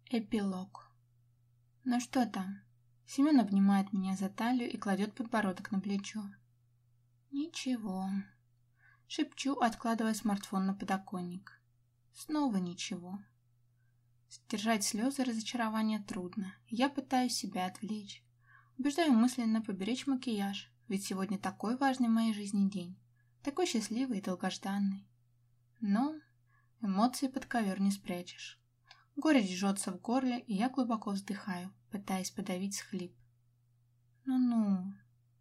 Эпилог. Ну что там? Семен обнимает меня за талию и кладет подбородок на плечо. Ничего. Шепчу, откладывая смартфон на подоконник. Снова ничего. Сдержать слезы разочарования трудно. Я пытаюсь себя отвлечь. Убеждаю мысленно поберечь макияж, ведь сегодня такой важный в моей жизни день. Такой счастливый и долгожданный. Но эмоции под ковер не спрячешь. Горечь жжется в горле, и я глубоко вздыхаю, пытаясь подавить всхлип. Ну-ну,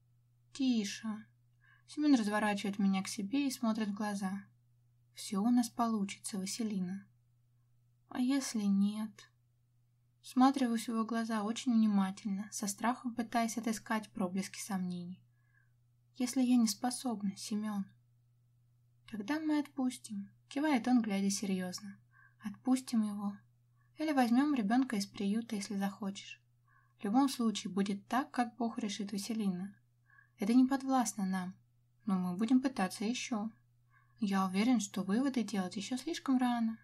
тише. Семен разворачивает меня к себе и смотрит в глаза. Все у нас получится, Василина. А если нет? Всматриваюсь в его глаза очень внимательно, со страхом пытаясь отыскать проблески сомнений. Если я не способна, Семен? Тогда мы отпустим, кивает он, глядя серьезно. Отпустим его. Или возьмем ребенка из приюта, если захочешь. В любом случае будет так, как Бог решит, Василина. Это не подвластно нам, но мы будем пытаться еще. Я уверен, что выводы делать еще слишком рано.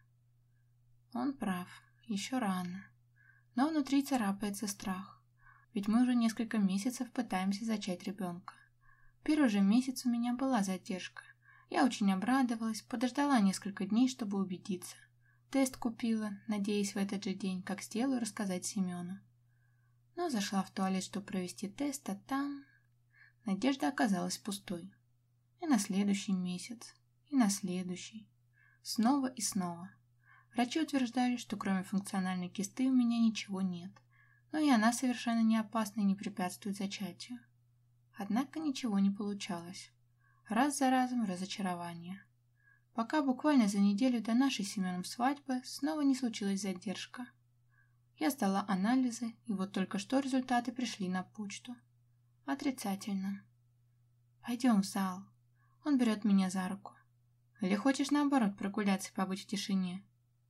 Он прав, еще рано. Но внутри царапается страх. Ведь мы уже несколько месяцев пытаемся зачать ребенка. Первый же месяц у меня была задержка. Я очень обрадовалась, подождала несколько дней, чтобы убедиться. Тест купила, надеясь в этот же день, как сделаю, рассказать Семену. Но зашла в туалет, чтобы провести тест, а там... Надежда оказалась пустой. И на следующий месяц, и на следующий. Снова и снова. Врачи утверждали, что кроме функциональной кисты у меня ничего нет, но и она совершенно не опасна и не препятствует зачатию. Однако ничего не получалось. Раз за разом разочарование. Пока буквально за неделю до нашей с Семеном свадьбы снова не случилась задержка. Я сдала анализы, и вот только что результаты пришли на почту. Отрицательно. Пойдем в зал. Он берет меня за руку. Или хочешь наоборот прогуляться и побыть в тишине?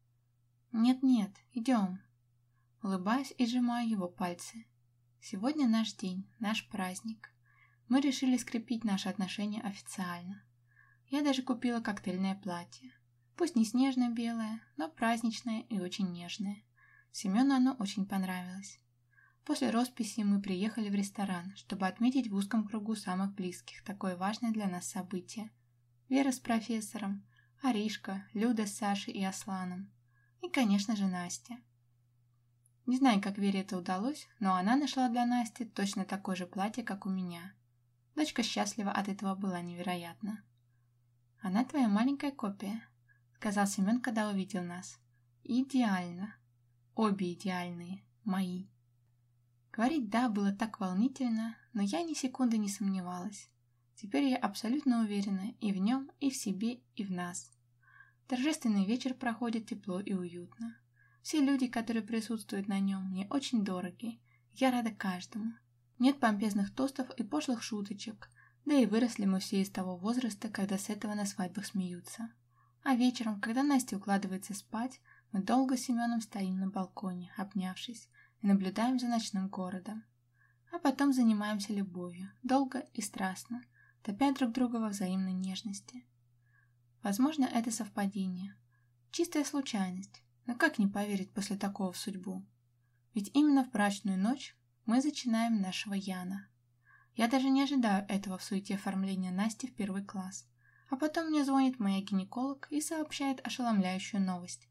Нет-нет, идем. Улыбаюсь и сжимаю его пальцы. Сегодня наш день, наш праздник. Мы решили скрепить наши отношения официально. Я даже купила коктейльное платье. Пусть не снежно-белое, но праздничное и очень нежное. Семену оно очень понравилось. После росписи мы приехали в ресторан, чтобы отметить в узком кругу самых близких такое важное для нас событие. Вера с профессором, Аришка, Люда с Сашей и Асланом. И, конечно же, Настя. Не знаю, как Вере это удалось, но она нашла для Насти точно такое же платье, как у меня. Дочка счастлива от этого была невероятно. «Она твоя маленькая копия», — сказал Семен, когда увидел нас. «Идеально. Обе идеальные. Мои». Говорить «да» было так волнительно, но я ни секунды не сомневалась. Теперь я абсолютно уверена и в нем, и в себе, и в нас. Торжественный вечер проходит тепло и уютно. Все люди, которые присутствуют на нем, мне очень дороги. Я рада каждому. Нет помпезных тостов и пошлых шуточек. Да и выросли мы все из того возраста, когда с этого на свадьбах смеются. А вечером, когда Настя укладывается спать, мы долго с Семеном стоим на балконе, обнявшись, и наблюдаем за ночным городом. А потом занимаемся любовью, долго и страстно, топя друг друга во взаимной нежности. Возможно, это совпадение. Чистая случайность, но как не поверить после такого в судьбу? Ведь именно в брачную ночь мы зачинаем нашего Яна. Я даже не ожидаю этого в суете оформления Насти в первый класс. А потом мне звонит моя гинеколог и сообщает ошеломляющую новость.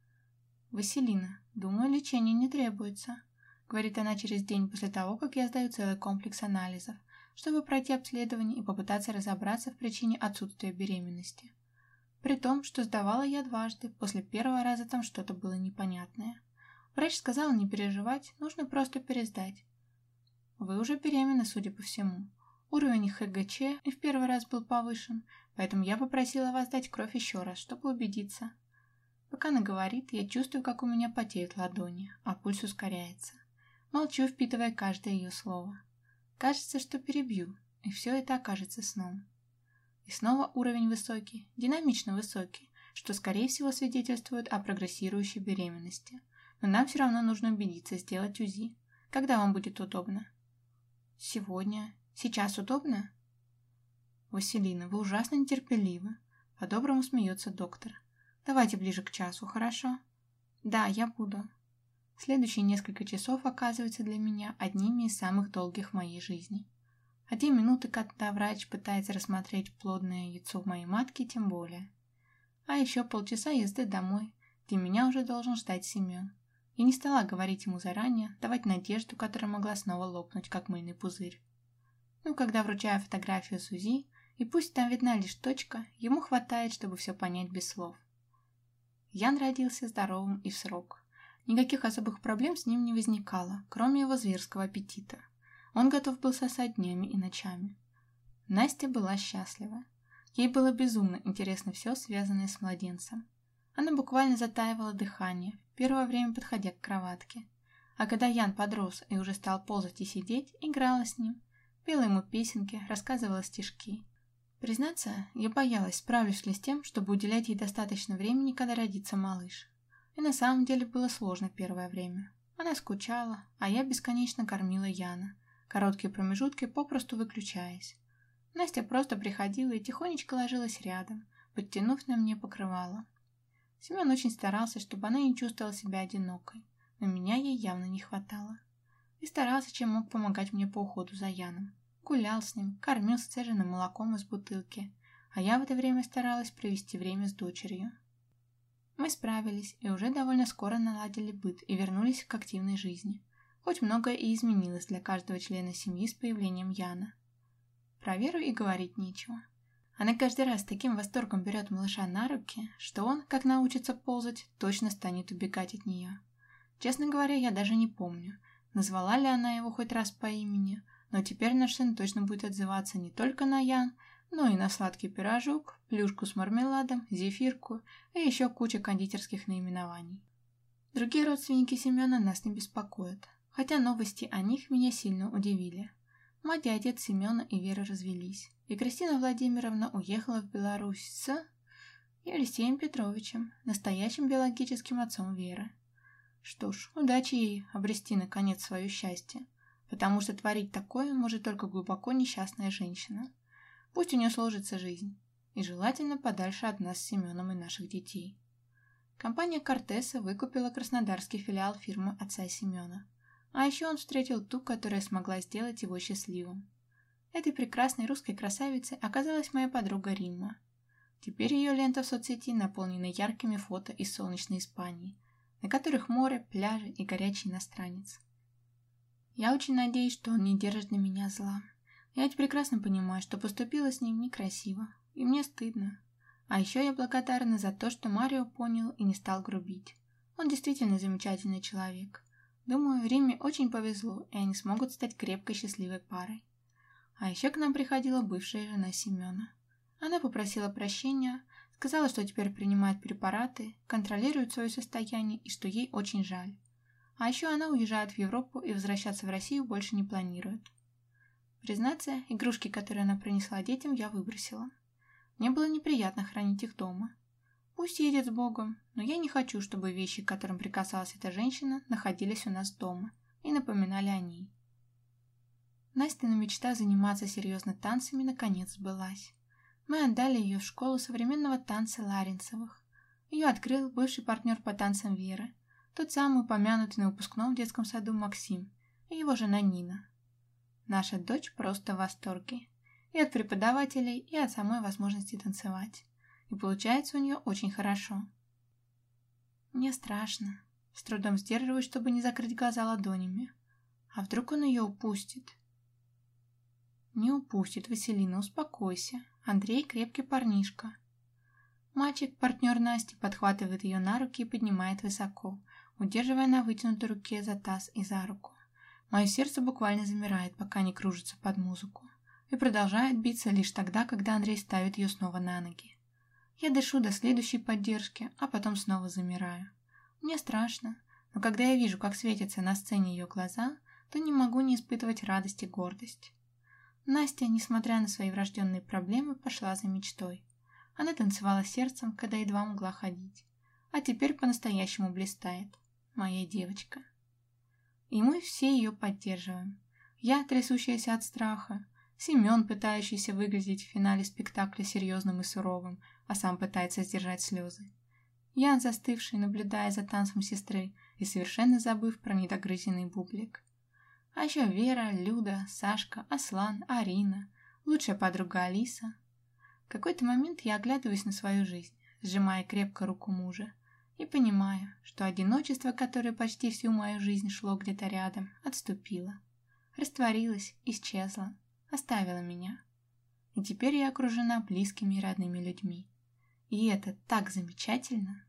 «Василина, думаю, лечение не требуется», — говорит она через день после того, как я сдаю целый комплекс анализов, чтобы пройти обследование и попытаться разобраться в причине отсутствия беременности. При том, что сдавала я дважды, после первого раза там что-то было непонятное. Врач сказал не переживать, нужно просто пересдать. Вы уже беременны, судя по всему. Уровень ХГЧ и в первый раз был повышен, поэтому я попросила вас дать кровь еще раз, чтобы убедиться. Пока она говорит, я чувствую, как у меня потеют ладони, а пульс ускоряется. Молчу, впитывая каждое ее слово. Кажется, что перебью, и все это окажется сном. И снова уровень высокий, динамично высокий, что, скорее всего, свидетельствует о прогрессирующей беременности. Но нам все равно нужно убедиться, сделать УЗИ. Когда вам будет удобно? Сегодня. Сейчас удобно? Василина, вы ужасно нетерпеливы. По-доброму смеется доктор. Давайте ближе к часу, хорошо? Да, я буду. Следующие несколько часов оказываются для меня одними из самых долгих в моей жизни. А те минуты, когда врач пытается рассмотреть плодное яйцо в моей матке, тем более. А еще полчаса езды домой, где меня уже должен ждать Семен. Я не стала говорить ему заранее, давать надежду, которая могла снова лопнуть, как мыльный пузырь. Но когда вручаю фотографию с УЗИ, и пусть там видна лишь точка, ему хватает, чтобы все понять без слов. Ян родился здоровым и в срок. Никаких особых проблем с ним не возникало, кроме его зверского аппетита. Он готов был сосать днями и ночами. Настя была счастлива. Ей было безумно интересно все, связанное с младенцем. Она буквально затаивала дыхание, первое время подходя к кроватке. А когда Ян подрос и уже стал ползать и сидеть, играла с ним, пела ему песенки, рассказывала стишки. Признаться, я боялась, справлюсь ли с тем, чтобы уделять ей достаточно времени, когда родится малыш. И на самом деле было сложно первое время. Она скучала, а я бесконечно кормила Яна, короткие промежутки попросту выключаясь. Настя просто приходила и тихонечко ложилась рядом, подтянув на мне покрывало. Семен очень старался, чтобы она не чувствовала себя одинокой, но меня ей явно не хватало. И старался, чем мог, помогать мне по уходу за Яном. Гулял с ним, кормил сцеженным молоком из бутылки, а я в это время старалась провести время с дочерью. Мы справились и уже довольно скоро наладили быт и вернулись к активной жизни, хоть многое и изменилось для каждого члена семьи с появлением Яна. Про Веру и говорить нечего. Она каждый раз с таким восторгом берет малыша на руки, что он, как научится ползать, точно станет убегать от нее. Честно говоря, я даже не помню, назвала ли она его хоть раз по имени, но теперь наш сын точно будет отзываться не только на Ян, но и на сладкий пирожок, плюшку с мармеладом, зефирку и еще куча кондитерских наименований. Другие родственники Семена нас не беспокоят, хотя новости о них меня сильно удивили. Мать и отец Семена и Веры развелись, и Кристина Владимировна уехала в Беларусь с Елисеем Петровичем, настоящим биологическим отцом Веры. Что ж, удачи ей обрести наконец свое счастье, потому что творить такое может только глубоко несчастная женщина. Пусть у нее сложится жизнь, и желательно подальше от нас с Семеном и наших детей. Компания «Кортеса» выкупила краснодарский филиал фирмы отца Семена. А еще он встретил ту, которая смогла сделать его счастливым. Этой прекрасной русской красавицей оказалась моя подруга Римма. Теперь ее лента в соцсети наполнена яркими фото из солнечной Испании, на которых море, пляжи и горячий иностранец. Я очень надеюсь, что он не держит на меня зла. Я ведь прекрасно понимаю, что поступила с ним некрасиво, и мне стыдно. А еще я благодарна за то, что Марио понял и не стал грубить. Он действительно замечательный человек. Думаю, Риме очень повезло, и они смогут стать крепкой счастливой парой. А еще к нам приходила бывшая жена Семена. Она попросила прощения, сказала, что теперь принимает препараты, контролирует свое состояние и что ей очень жаль. А еще она уезжает в Европу и возвращаться в Россию больше не планирует. Признаться, игрушки, которые она принесла детям, я выбросила. Мне было неприятно хранить их дома. Пусть едет с Богом, но я не хочу, чтобы вещи, к которым прикасалась эта женщина, находились у нас дома и напоминали о ней. Настина мечта заниматься серьезно танцами наконец сбылась. Мы отдали ее в школу современного танца Ларинцевых. Ее открыл бывший партнер по танцам Веры, тот самый упомянутый на выпускном в детском саду Максим и его жена Нина. Наша дочь просто в восторге. И от преподавателей, и от самой возможности танцевать. И получается у нее очень хорошо. Мне страшно. С трудом сдерживаюсь, чтобы не закрыть глаза ладонями. А вдруг он ее упустит? Не упустит, Василина, успокойся. Андрей крепкий парнишка. Мальчик, партнер Насти, подхватывает ее на руки и поднимает высоко, удерживая на вытянутой руке за таз и за руку. Мое сердце буквально замирает, пока не кружится под музыку, и продолжает биться лишь тогда, когда Андрей ставит ее снова на ноги. Я дышу до следующей поддержки, а потом снова замираю. Мне страшно, но когда я вижу, как светятся на сцене ее глаза, то не могу не испытывать радость и гордость. Настя, несмотря на свои врожденные проблемы, пошла за мечтой. Она танцевала сердцем, когда едва могла ходить, а теперь по-настоящему блистает. Моя девочка. И мы все ее поддерживаем. Я, трясущаяся от страха, Семен, пытающийся выглядеть в финале спектакля серьезным и суровым, а сам пытается сдержать слезы. Ян, застывший, наблюдая за танцем сестры, и совершенно забыв про недогрызенный бублик. А еще Вера, Люда, Сашка, Аслан, Арина, лучшая подруга Алиса. В какой-то момент я оглядываюсь на свою жизнь, сжимая крепко руку мужа, и понимаю, что одиночество, которое почти всю мою жизнь шло где-то рядом, отступило, растворилось, исчезло, оставило меня. И теперь я окружена близкими и родными людьми. И это так замечательно.